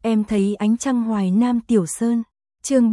Em thấy ánh trăng Hoài Nam Tiểu Sơn. Chương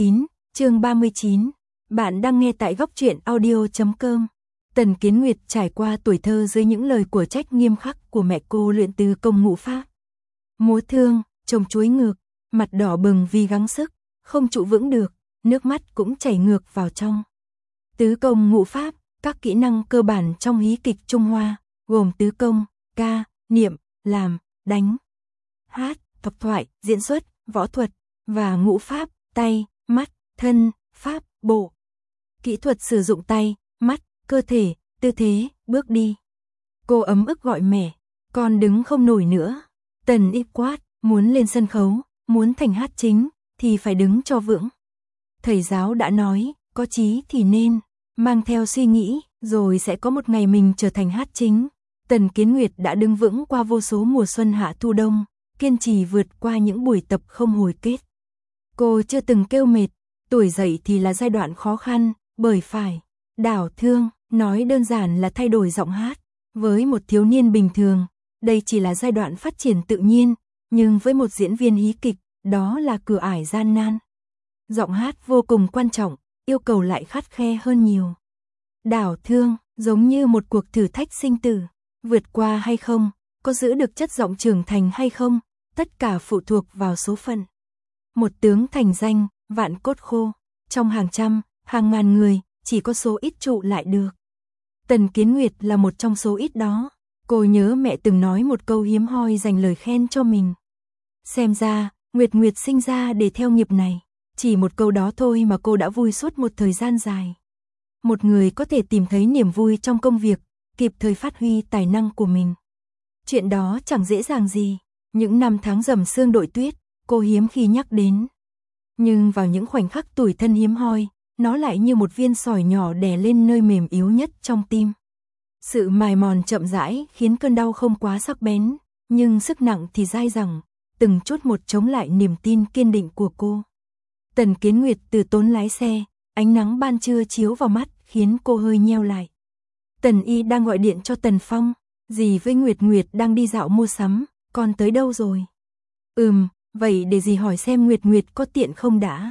39. Bạn đang nghe tại góc truyện audio.com. Tần Kiến Nguyệt trải qua tuổi thơ dưới những lời của trách nghiêm khắc của mẹ cô luyện từ công ngũ pháp. Múa thương, trồng chuối ngược, mặt đỏ bừng vì gắng sức, không trụ vững được, nước mắt cũng chảy ngược vào trong. Tứ công ngũ pháp, các kỹ năng cơ bản trong hí kịch Trung Hoa, gồm tứ công, ca, niệm, làm, đánh, hát, độc thoại, diễn xuất, võ thuật, và ngũ pháp, tay, mắt, thân, pháp, bộ. Kỹ thuật sử dụng tay, mắt, cơ thể, tư thế, bước đi. Cô ấm ức gọi mẹ, con đứng không nổi nữa. Tần Y quát, muốn lên sân khấu, muốn thành hát chính, thì phải đứng cho vững. Thầy giáo đã nói, có chí thì nên mang theo suy nghĩ, rồi sẽ có một ngày mình trở thành hát chính. Tần Kiến Nguyệt đã đứng vững qua vô số mùa xuân hạ thu đông, kiên trì vượt qua những buổi tập không hồi kết. Cô chưa từng kêu mệt, tuổi dậy thì là giai đoạn khó khăn, bởi phải đảo thương, nói đơn giản là thay đổi giọng hát. Với một thiếu niên bình thường, đây chỉ là giai đoạn phát triển tự nhiên, nhưng với một diễn viên hí kịch, đó là cửa ải gian nan. Giọng hát vô cùng quan trọng, yêu cầu lại khắt khe hơn nhiều. Đảo thương, giống như một cuộc thử thách sinh tử, vượt qua hay không, có giữ được chất giọng trưởng thành hay không, tất cả phụ thuộc vào số phận. Một tướng thành danh, vạn cốt khô, trong hàng trăm, hàng ngàn người, chỉ có số ít trụ lại được. Tần Kiến Nguyệt là một trong số ít đó. Cô nhớ mẹ từng nói một câu hiếm hoi dành lời khen cho mình. Xem ra, Nguyệt sinh ra để theo nghiệp này. Chỉ một câu đó thôi mà cô đã vui suốt một thời gian dài. Một người có thể tìm thấy niềm vui trong công việc, kịp thời phát huy tài năng của mình. Chuyện đó chẳng dễ dàng gì. Những năm tháng rầm sương đội tuyết, cô hiếm khi nhắc đến. Nhưng vào những khoảnh khắc tủi thân hiếm hoi, nó lại như một viên sỏi nhỏ đè lên nơi mềm yếu nhất trong tim. Sự mài mòn chậm rãi khiến cơn đau không quá sắc bén, nhưng sức nặng thì dai dẳng, từng chút một chống lại niềm tin kiên định của cô. Tần Kiến Nguyệt từ tốn lái xe, ánh nắng ban trưa chiếu vào mắt khiến cô hơi nheo lại. Tần Y đang gọi điện cho Tần Phong, dì với Nguyệt đang đi dạo mua sắm, con tới đâu rồi? Vậy để dì hỏi xem Nguyệt có tiện không đã.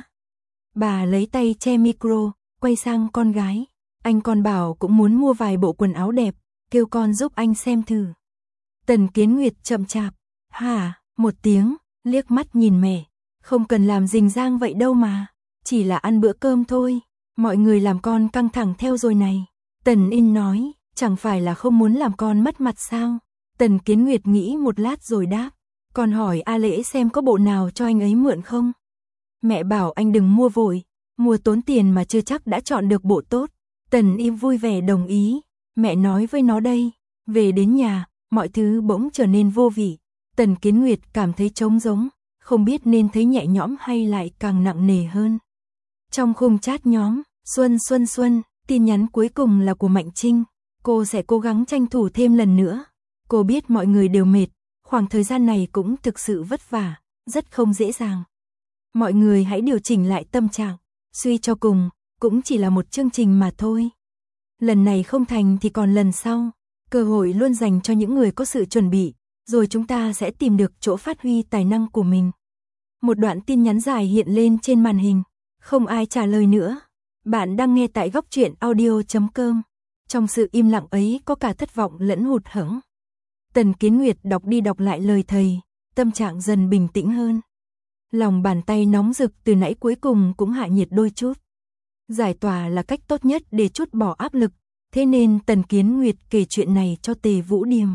Bà lấy tay che micro, quay sang con gái. Anh con bảo cũng muốn mua vài bộ quần áo đẹp, kêu con giúp anh xem thử. Tần Kiến Nguyệt chậm chạp, hả, một tiếng, liếc mắt nhìn mẹ. Không cần làm rình rang vậy đâu mà, chỉ là ăn bữa cơm thôi. Mọi người làm con căng thẳng theo rồi này. Tần In nói, chẳng phải là không muốn làm con mất mặt sao? Tần Kiến Nguyệt nghĩ một lát rồi đáp, con hỏi A Lễ xem có bộ nào cho anh ấy mượn không? Mẹ bảo anh đừng mua vội, mua tốn tiền mà chưa chắc đã chọn được bộ tốt. Tần Y vui vẻ đồng ý, mẹ nói với nó đây. Về đến nhà, mọi thứ bỗng trở nên vô vị. Tần Kiến Nguyệt cảm thấy trống rỗng, không biết nên thấy nhẹ nhõm hay lại càng nặng nề hơn. Trong khung chat nhóm, Xuân, tin nhắn cuối cùng là của Mạnh Trinh. Cô sẽ cố gắng tranh thủ thêm lần nữa. Cô biết mọi người đều mệt, khoảng thời gian này cũng thực sự vất vả, rất không dễ dàng. Mọi người hãy điều chỉnh lại tâm trạng, suy cho cùng, cũng chỉ là một chương trình mà thôi. Lần này không thành thì còn lần sau, cơ hội luôn dành cho những người có sự chuẩn bị, rồi chúng ta sẽ tìm được chỗ phát huy tài năng của mình. Một đoạn tin nhắn dài hiện lên trên màn hình, không ai trả lời nữa. Bạn đang nghe tại góc truyện audio.com. Trong sự im lặng ấy có cả thất vọng lẫn hụt hẫng. Tần Kiến Nguyệt đọc đi đọc lại lời thầy, tâm trạng dần bình tĩnh hơn. Lòng bàn tay nóng rực từ nãy cuối cùng cũng hạ nhiệt đôi chút. Giải tỏa là cách tốt nhất để trút bỏ áp lực, thế nên Tần Kiến Nguyệt kể chuyện này cho Tề Vũ Điềm.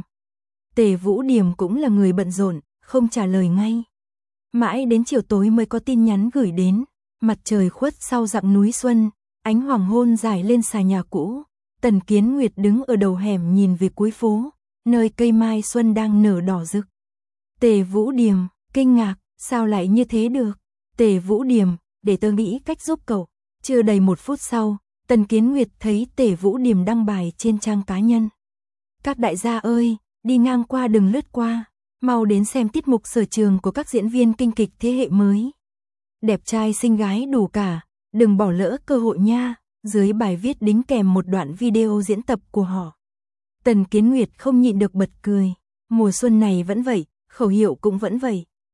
Tề Vũ Điềm cũng là người bận rộn, không trả lời ngay. Mãi đến chiều tối mới có tin nhắn gửi đến. Mặt trời khuất sau dặng núi xuân, ánh hoàng hôn rải lên xà nhà cũ. Tần Kiến Nguyệt đứng ở đầu hẻm nhìn về cuối phố, nơi cây mai xuân đang nở đỏ rực. Tề Vũ Điềm, kinh ngạc, sao lại như thế được? Tề Vũ Điềm, để tớ nghĩ cách giúp cậu. Chưa đầy 1 phút sau, Tần Kiến Nguyệt thấy Tề Vũ Điềm đăng bài trên trang cá nhân. Các đại gia ơi, đi ngang qua đừng lướt qua, mau đến xem tiết mục sở trường của các diễn viên kinh kịch thế hệ mới. Đẹp trai xinh gái đủ cả, đừng bỏ lỡ cơ hội nha. Dưới bài viết đính kèm một đoạn video diễn tập của họ. Tần Kiến Nguyệt không nhịn được bật cười. Mùa xuân này vẫn vậy, khẩu hiệu cũng vẫn vậy.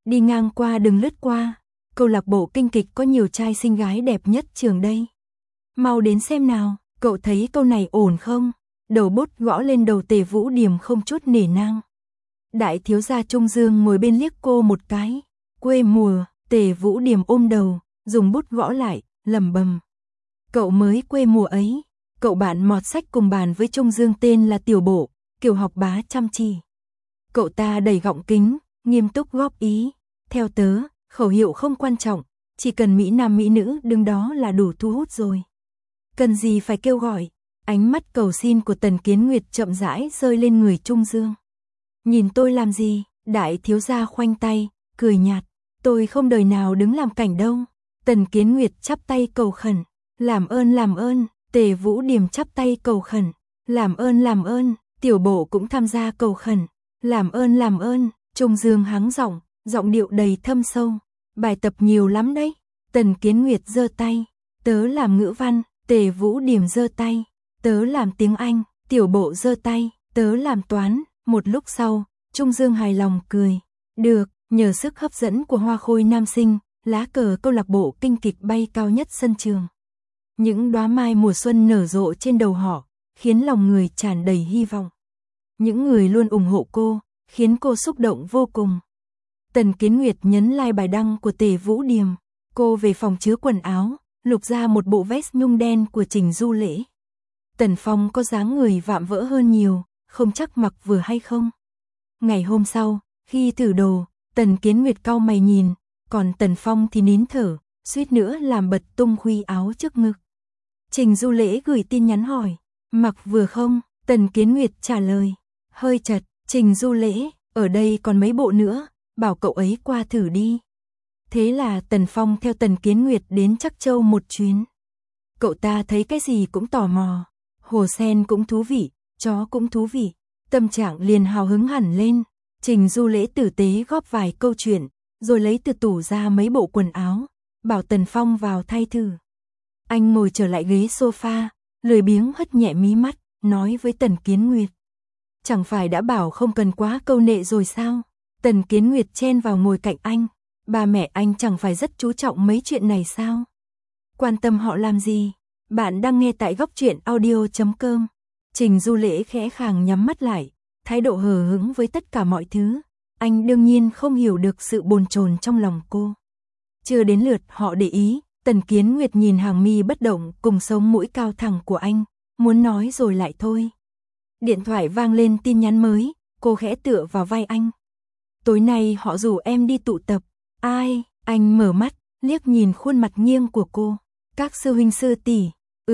Đi ngang qua đừng lướt qua, câu lạc bộ kinh kịch có nhiều trai xinh gái đẹp nhất trường đây. Mau đến xem nào, cậu thấy câu này ổn không? Đầu bút gõ lên đầu Tề Vũ Điềm không chút nể nang. Đại thiếu gia Trung Dương ngồi bên liếc cô một cái. Quê mùa, Tề Vũ Điềm ôm đầu, dùng bút gõ lại, lẩm bẩm. Cậu mới quê mùa ấy. Cậu bạn mọt sách cùng bàn với Trung Dương tên là Tiểu Bộ, kiểu học bá chăm chỉ. Cậu ta đầy gọng kính, nghiêm túc góp ý. Theo tớ, khẩu hiệu không quan trọng, chỉ cần mỹ nam mỹ nữ đứng đó là đủ thu hút rồi. Cần gì phải kêu gọi. Ánh mắt cầu xin của Tần Kiến Nguyệt chậm rãi rơi lên người Trung Dương. Nhìn tôi làm gì? Đại thiếu gia khoanh tay, cười nhạt. Tôi không đời nào đứng làm cảnh đâu. Tần Kiến Nguyệt chắp tay cầu khẩn. Làm ơn. Tề Vũ Điềm chắp tay cầu khẩn. Làm ơn. Tiểu Bộ cũng tham gia cầu khẩn. Làm ơn. Trung Dương hắng giọng, giọng điệu đầy thâm sâu. Bài tập nhiều lắm đấy. Tần Kiến Nguyệt giơ tay. Tớ làm ngữ văn. Tề Vũ Điềm giơ tay. Tớ làm tiếng Anh. Tiểu Bộ giơ tay. Tớ làm toán. Một lúc sau, Trung Dương hài lòng cười. Được, nhờ sức hấp dẫn của hoa khôi nam sinh, lá cờ câu lạc bộ kinh kịch bay cao nhất sân trường. Những đóa mai mùa xuân nở rộ trên đầu họ, khiến lòng người tràn đầy hy vọng. Những người luôn ủng hộ cô, khiến cô xúc động vô cùng. Tần Kiến Nguyệt nhấn like bài đăng của Tề Vũ Điềm. Cô về phòng chứa quần áo, lục ra một bộ vest nhung đen của Trình Du Lễ. Tần Phong có dáng người vạm vỡ hơn nhiều, không chắc mặc vừa hay không. Ngày hôm sau, khi thử đồ, Tần Kiến Nguyệt cau mày nhìn, còn Tần Phong thì nín thở, suýt nữa làm bật tung khuy áo trước ngực. Trình Du Lễ gửi tin nhắn hỏi, mặc vừa không? Tần Kiến Nguyệt trả lời, hơi chật. Trình Du Lễ, ở đây còn mấy bộ nữa, bảo cậu ấy qua thử đi. Thế là Tần Phong theo Tần Kiến Nguyệt đến Trắc Châu một chuyến. Cậu ta thấy cái gì cũng tò mò, hồ sen cũng thú vị, chó cũng thú vị, tâm trạng liền hào hứng hẳn lên. Trình Du Lễ tử tế góp vài câu chuyện, rồi lấy từ tủ ra mấy bộ quần áo, bảo Tần Phong vào thay thử. Anh ngồi trở lại ghế sofa, lười biếng hất nhẹ mí mắt, nói với Tần Kiến Nguyệt. Chẳng phải đã bảo không cần quá câu nệ rồi sao? Tần Kiến Nguyệt chen vào ngồi cạnh anh. Ba mẹ anh chẳng phải rất chú trọng mấy chuyện này sao? Quan tâm họ làm gì? Bạn đang nghe tại góc truyện audio.com. Trình Du Lễ khẽ khàng nhắm mắt lại, thái độ hờ hững với tất cả mọi thứ. Anh đương nhiên không hiểu được sự bồn chồn trong lòng cô. Chưa đến lượt họ để ý, Tần Kiến Nguyệt nhìn hàng mi bất động cùng sống mũi cao thẳng của anh, muốn nói rồi lại thôi. Điện thoại vang lên tin nhắn mới, cô khẽ tựa vào vai anh. Tối nay họ rủ em đi tụ tập. Ai? Anh mở mắt, liếc nhìn khuôn mặt nghiêng của cô. Các sư huynh sư tỷ.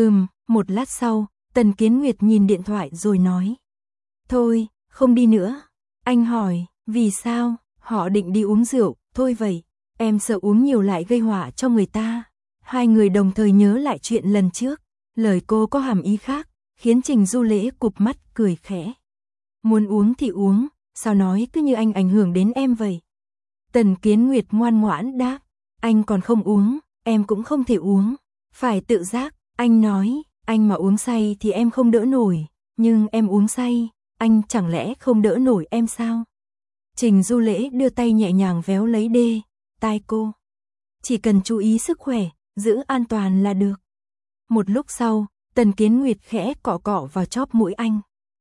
Một lát sau, Tần Kiến Nguyệt nhìn điện thoại rồi nói. Thôi, không đi nữa. Anh hỏi, vì sao? Họ định đi uống rượu, thôi vậy. Em sợ uống nhiều lại gây họa cho người ta. Hai người đồng thời nhớ lại chuyện lần trước. Lời cô có hàm ý khác, khiến Trình Du Lễ cụp mắt cười khẽ. Muốn uống thì uống, sao nói cứ như anh ảnh hưởng đến em vậy? Tần Kiến Nguyệt ngoan ngoãn đáp, anh còn không uống, em cũng không thể uống, phải tự giác. Anh nói, anh mà uống say thì em không đỡ nổi, nhưng em uống say, anh chẳng lẽ không đỡ nổi em sao? Trình Du Lễ đưa tay nhẹ nhàng véo lấy tai cô. Chỉ cần chú ý sức khỏe, giữ an toàn là được. Một lúc sau, Tần Kiến Nguyệt khẽ cọ cọ vào chóp mũi anh.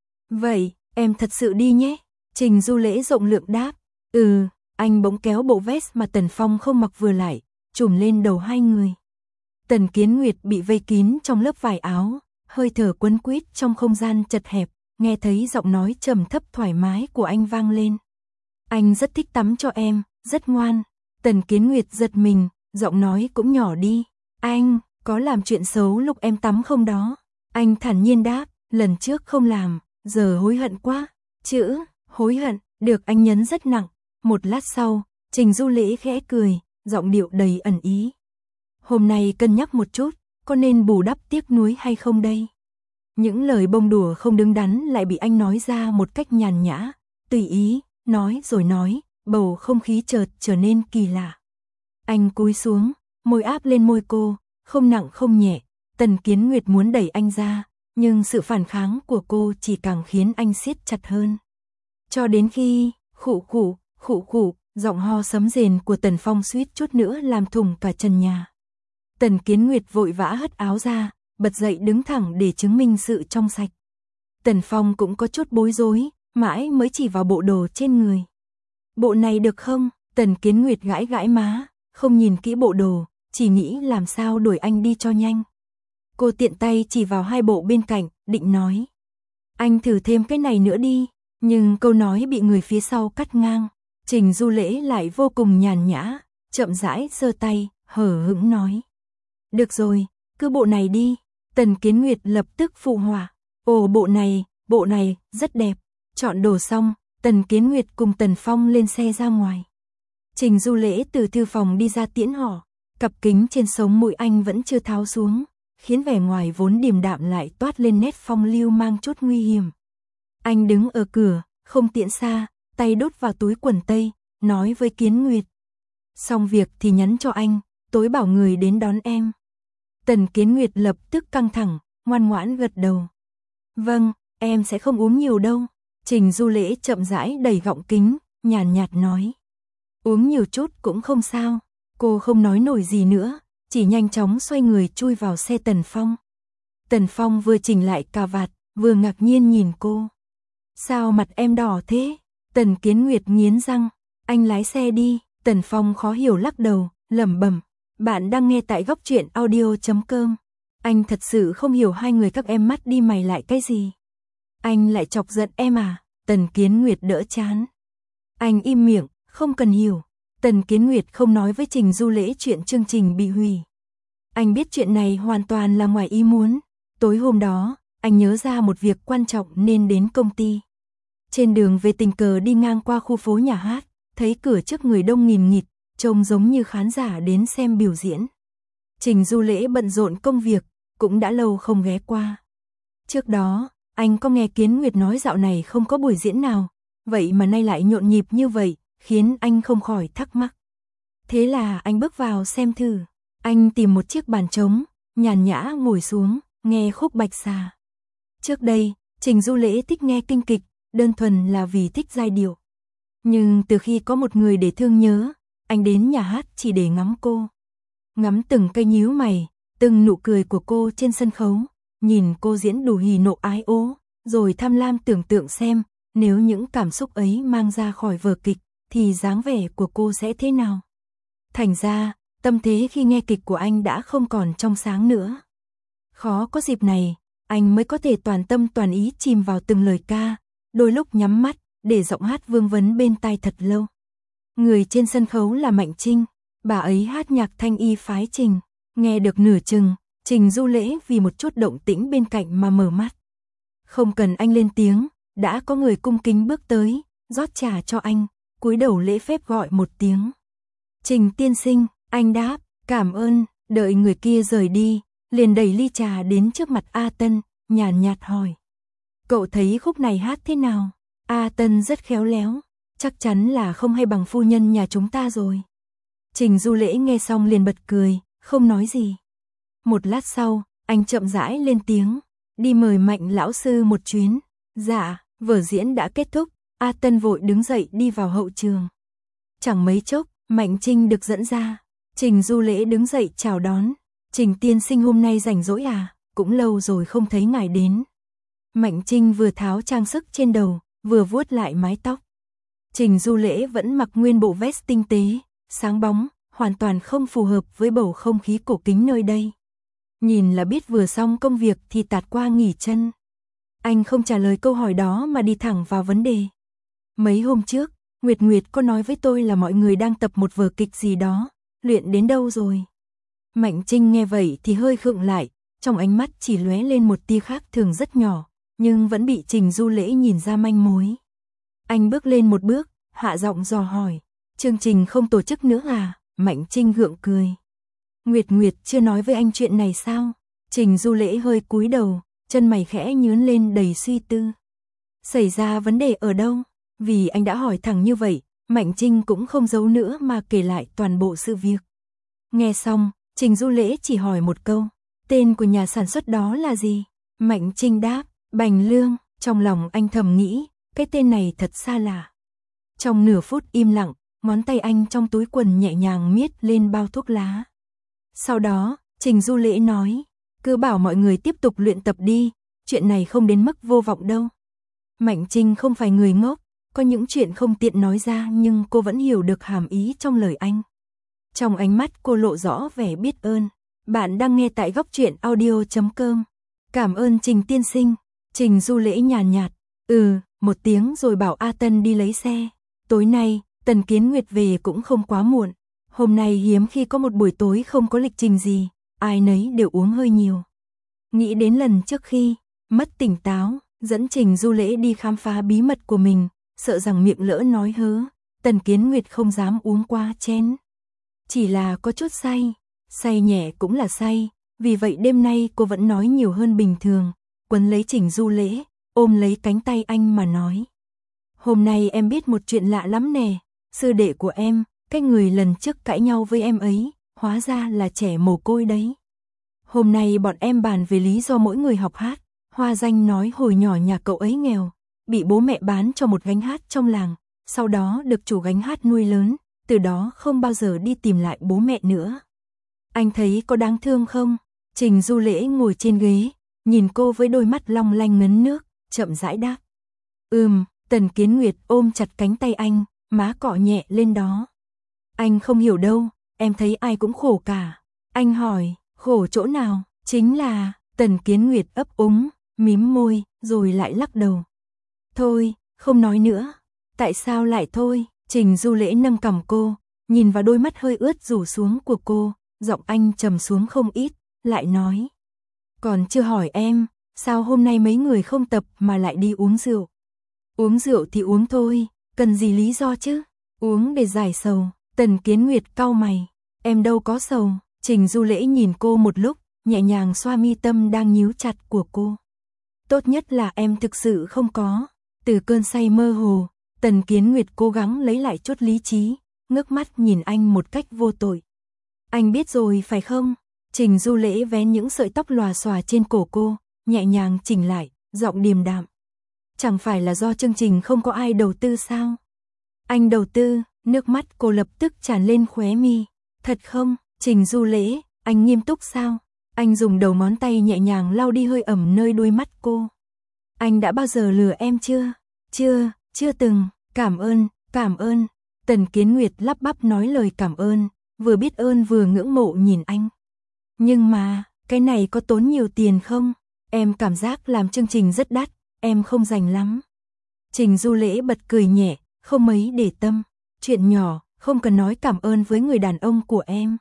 Vậy, em thật sự đi nhé. Trình Du Lễ rộng lượng đáp. Anh bỗng kéo bộ vest mà Tần Phong không mặc vừa lại, trùm lên đầu hai người. Tần Kiến Nguyệt bị vây kín trong lớp vải áo, hơi thở quấn quýt trong không gian chật hẹp, nghe thấy giọng nói trầm thấp thoải mái của anh vang lên. Anh rất thích tắm cho em, rất ngoan. Tần Kiến Nguyệt giật mình, giọng nói cũng nhỏ đi. Anh, có làm chuyện xấu lúc em tắm không đó? Anh thản nhiên đáp, lần trước không làm, giờ hối hận quá. Chữ, hối hận, được anh nhấn rất nặng. Một lát sau, Trình Du Lễ khẽ cười, giọng điệu đầy ẩn ý. Hôm nay cân nhắc một chút, có nên bù đắp tiếc nuối hay không đây? Những lời bông đùa không đứng đắn lại bị anh nói ra một cách nhàn nhã, tùy ý, nói rồi nói, bầu không khí chợt trở nên kỳ lạ. Anh cúi xuống, môi áp lên môi cô, không nặng không nhẹ. Tần Kiến Nguyệt muốn đẩy anh ra, nhưng sự phản kháng của cô chỉ càng khiến anh siết chặt hơn. Cho đến khi, khụ khụ, Giọng ho sấm rền của Tần Phong suýt chút nữa làm thủng cả trần nhà. Tần Kiến Nguyệt vội vã hất áo ra, bật dậy đứng thẳng để chứng minh sự trong sạch. Tần Phong cũng có chút bối rối, mãi mới chỉ vào bộ đồ trên người. Bộ này được không? Tần Kiến Nguyệt gãi gãi má, không nhìn kỹ bộ đồ, chỉ nghĩ làm sao đuổi anh đi cho nhanh. Cô tiện tay chỉ vào hai bộ bên cạnh, định nói. Anh thử thêm cái này nữa đi, nhưng câu nói bị người phía sau cắt ngang. Trình Du Lễ lại vô cùng nhàn nhã, chậm rãi giơ tay, hờ hững nói. Được rồi, cứ bộ này đi. Tần Kiến Nguyệt lập tức phụ họa. Ồ bộ này, rất đẹp. Chọn đồ xong, Tần Kiến Nguyệt cùng Tần Phong lên xe ra ngoài. Trình Du Lễ từ thư phòng đi ra tiễn họ, cặp kính trên sống mũi anh vẫn chưa tháo xuống, khiến vẻ ngoài vốn điềm đạm lại toát lên nét phong lưu mang chút nguy hiểm. Anh đứng ở cửa, không tiễn xa, tay đút vào túi quần tây, nói với Kiến Nguyệt. Xong việc thì nhắn cho anh, tối bảo người đến đón em. Tần Kiến Nguyệt lập tức căng thẳng, ngoan ngoãn gật đầu. Vâng, em sẽ không uống nhiều đâu. Trình Du Lễ chậm rãi đẩy gọng kính, nhàn nhạt nói. Uống nhiều chút cũng không sao. Cô không nói nổi gì nữa, chỉ nhanh chóng xoay người chui vào xe Tần Phong. Tần Phong vừa chỉnh lại cà vạt, vừa ngạc nhiên nhìn cô. Sao mặt em đỏ thế? Tần Kiến Nguyệt nghiến răng. Anh lái xe đi. Tần Phong khó hiểu lắc đầu, lẩm bẩm. Bạn đang nghe tại góc truyện audio.com. Anh thật sự không hiểu hai người các em mắt đi mày lại cái gì. Anh lại chọc giận em à? Tần Kiến Nguyệt đỡ chán. Anh im miệng, không cần hiểu. Tần Kiến Nguyệt không nói với Trình Du Lễ chuyện chương trình bị hủy. Anh biết chuyện này hoàn toàn là ngoài ý muốn. Tối hôm đó, anh nhớ ra một việc quan trọng nên đến công ty. Trên đường về tình cờ đi ngang qua khu phố nhà hát, thấy cửa trước người đông nghìn nghịt, trông giống như khán giả đến xem biểu diễn. Trình Du Lễ bận rộn công việc, cũng đã lâu không ghé qua. Trước đó, anh có nghe Kiến Nguyệt nói dạo này không có buổi diễn nào, vậy mà nay lại nhộn nhịp như vậy, khiến anh không khỏi thắc mắc. Thế là anh bước vào xem thử. Anh tìm một chiếc bàn trống, nhàn nhã ngồi xuống, nghe khúc Bạch Xà. Trước đây, Trình Du Lễ thích nghe kinh kịch, đơn thuần là vì thích giai điệu. Nhưng từ khi có một người để thương nhớ, anh đến nhà hát chỉ để ngắm cô. Ngắm từng cây nhíu mày, từng nụ cười của cô trên sân khấu, nhìn cô diễn đủ hỉ nộ ái ố, rồi tham lam tưởng tượng xem, nếu những cảm xúc ấy mang ra khỏi vở kịch, thì dáng vẻ của cô sẽ thế nào. Thành ra, tâm thế khi nghe kịch của anh đã không còn trong sáng nữa. Khó có dịp này, anh mới có thể toàn tâm toàn ý chìm vào từng lời ca, đôi lúc nhắm mắt, để giọng hát vương vấn bên tai thật lâu. Người trên sân khấu là Mạnh Trinh, bà ấy hát nhạc thanh y phái Trình, nghe được nửa chừng, Trình Du Lễ vì một chút động tĩnh bên cạnh mà mở mắt. Không cần anh lên tiếng, đã có người cung kính bước tới, rót trà cho anh, cúi đầu lễ phép gọi một tiếng. Trình tiên sinh, anh đáp, cảm ơn, đợi người kia rời đi, liền đẩy ly trà đến trước mặt A Tân, nhàn nhạt hỏi. Cậu thấy khúc này hát thế nào? A Tân rất khéo léo, chắc chắn là không hay bằng phu nhân nhà chúng ta rồi. Trình Du Lễ nghe xong liền bật cười, không nói gì. Một lát sau, anh chậm rãi lên tiếng, đi mời Mạnh lão sư một chuyến. Dạ, vở diễn đã kết thúc, A Tân vội đứng dậy đi vào hậu trường. Chẳng mấy chốc, Mạnh Trinh được dẫn ra. Trình Du Lễ đứng dậy chào đón. Trình tiên sinh hôm nay rảnh rỗi à? Cũng lâu rồi không thấy ngài đến. Mạnh Trinh vừa tháo trang sức trên đầu, vừa vuốt lại mái tóc. Trình Du Lễ vẫn mặc nguyên bộ vest tinh tế, sáng bóng, hoàn toàn không phù hợp với bầu không khí cổ kính nơi đây. Nhìn là biết vừa xong công việc thì tạt qua nghỉ chân. Anh không trả lời câu hỏi đó mà đi thẳng vào vấn đề. Mấy hôm trước, Nguyệt có nói với tôi là mọi người đang tập một vở kịch gì đó, luyện đến đâu rồi? Mạnh Trinh nghe vậy thì hơi khựng lại, trong ánh mắt chỉ lóe lên một tia khác thường rất nhỏ, nhưng vẫn bị Trình Du Lễ nhìn ra manh mối. Anh bước lên một bước, hạ giọng dò hỏi, chương trình không tổ chức nữa à? Mạnh Trinh gượng cười. Nguyệt chưa nói với anh chuyện này sao? Trình Du Lễ hơi cúi đầu, chân mày khẽ nhướng lên đầy suy tư. Xảy ra vấn đề ở đâu? Vì anh đã hỏi thẳng như vậy, Mạnh Trinh cũng không giấu nữa mà kể lại toàn bộ sự việc. Nghe xong, Trình Du Lễ chỉ hỏi một câu, tên của nhà sản xuất đó là gì? Mạnh Trinh đáp, Bành Lương. Trong lòng anh thầm nghĩ, cái tên này thật xa lạ. Trong nửa phút im lặng, ngón tay anh trong túi quần nhẹ nhàng miết lên bao thuốc lá. Sau đó, Trình Du Lễ nói, cứ bảo mọi người tiếp tục luyện tập đi, chuyện này không đến mức vô vọng đâu. Mạnh Trinh không phải người ngốc, có những chuyện không tiện nói ra nhưng cô vẫn hiểu được hàm ý trong lời anh. Trong ánh mắt cô lộ rõ vẻ biết ơn. Bạn đang nghe tại góc truyện audio.com. Cảm ơn Trình tiên sinh. Trình Du Lễ nhàn nhạt, một tiếng rồi bảo A Tân đi lấy xe. Tối nay, Tần Kiến Nguyệt về cũng không quá muộn. Hôm nay hiếm khi có một buổi tối không có lịch trình gì, ai nấy đều uống hơi nhiều. Nghĩ đến lần trước khi mất tỉnh táo, dẫn Trình Du Lễ đi khám phá bí mật của mình, sợ rằng miệng lỡ nói hớ, Tần Kiến Nguyệt không dám uống qua chén. Chỉ là có chút say nhẹ cũng là say, vì vậy đêm nay cô vẫn nói nhiều hơn bình thường, quấn lấy Trình Du Lễ, ôm lấy cánh tay anh mà nói. Hôm nay em biết một chuyện lạ lắm nè, sư đệ của em, cái người lần trước cãi nhau với em ấy, hóa ra là trẻ mồ côi đấy. Hôm nay bọn em bàn về lý do mỗi người học hát, Hoa Danh nói hồi nhỏ nhà cậu ấy nghèo, bị bố mẹ bán cho một gánh hát trong làng, sau đó được chủ gánh hát nuôi lớn, từ đó không bao giờ đi tìm lại bố mẹ nữa. Anh thấy có đáng thương không? Trình Du Lễ ngồi trên ghế, nhìn cô với đôi mắt long lanh ngấn nước, chậm rãi đáp. Tần Kiến Nguyệt ôm chặt cánh tay anh, má cọ nhẹ lên đó. Anh không hiểu đâu, em thấy ai cũng khổ cả. Anh hỏi, khổ chỗ nào? Chính là, Tần Kiến Nguyệt ấp úng, mím môi, rồi lại lắc đầu. Thôi, không nói nữa. Tại sao lại thôi? Trình Du Lễ nâng cằm cô, nhìn vào đôi mắt hơi ướt rủ xuống của cô, giọng anh trầm xuống không ít, lại nói. Còn chưa hỏi em, sao hôm nay mấy người không tập mà lại đi uống rượu? Uống rượu thì uống thôi, cần gì lý do chứ? Uống để giải sầu. Tần Kiến Nguyệt cau mày. Em đâu có sầu. Trình Du Lễ nhìn cô một lúc, nhẹ nhàng xoa mi tâm đang nhíu chặt của cô. Tốt nhất là em thực sự không có. Từ cơn say mơ hồ, Tần Kiến Nguyệt cố gắng lấy lại chút lý trí, ngước mắt nhìn anh một cách vô tội. Anh biết rồi phải không? Trình Du Lễ vén những sợi tóc lòa xòa trên cổ cô, nhẹ nhàng chỉnh lại, giọng điềm đạm. Chẳng phải là do chương trình không có ai đầu tư sao? Anh đầu tư, nước mắt cô lập tức tràn lên khóe mi. Thật không? Trình Du Lễ, anh nghiêm túc sao? Anh dùng đầu ngón tay nhẹ nhàng lau đi hơi ẩm nơi đôi mắt cô. Anh đã bao giờ lừa em chưa? Chưa từng. Cảm ơn. Tần Kiến Nguyệt lắp bắp nói lời cảm ơn, vừa biết ơn vừa ngưỡng mộ nhìn anh. Nhưng mà, cái này có tốn nhiều tiền không? Em cảm giác làm chương trình rất đắt, em không rành lắm. Trình Du Lễ bật cười nhẹ, không mấy để tâm. Chuyện nhỏ, không cần nói cảm ơn với người đàn ông của em.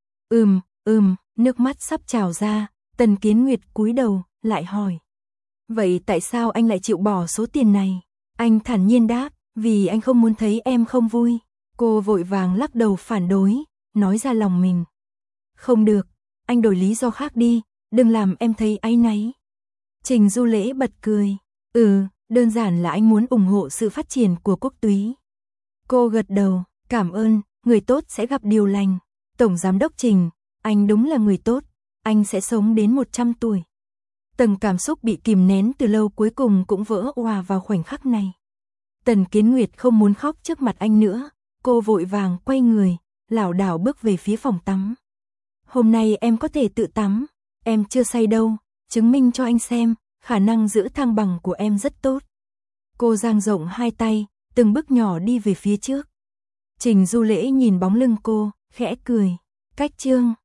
Nước mắt sắp trào ra, Tần Kiến Nguyệt cúi đầu, lại hỏi. Vậy tại sao anh lại chịu bỏ số tiền này? Anh thản nhiên đáp, vì anh không muốn thấy em không vui. Cô vội vàng lắc đầu phản đối, nói ra lòng mình. Không được, anh đổi lý do khác đi, đừng làm em thấy áy náy. Trình Du Lễ bật cười. Đơn giản là anh muốn ủng hộ sự phát triển của Quốc Túy. Cô gật đầu, cảm ơn, người tốt sẽ gặp điều lành. Tổng Giám đốc Trình, anh đúng là người tốt, anh sẽ sống đến 100 tuổi. Tầng cảm xúc bị kìm nén từ lâu cuối cùng cũng vỡ òa vào khoảnh khắc này. Tần Kiến Nguyệt không muốn khóc trước mặt anh nữa, cô vội vàng quay người, lảo đảo bước về phía phòng tắm. Hôm nay em có thể tự tắm, em chưa say đâu, chứng minh cho anh xem, khả năng giữ thăng bằng của em rất tốt. Cô dang rộng hai tay, từng bước nhỏ đi về phía trước. Trình Du Lễ nhìn bóng lưng cô, khẽ cười. Cách chương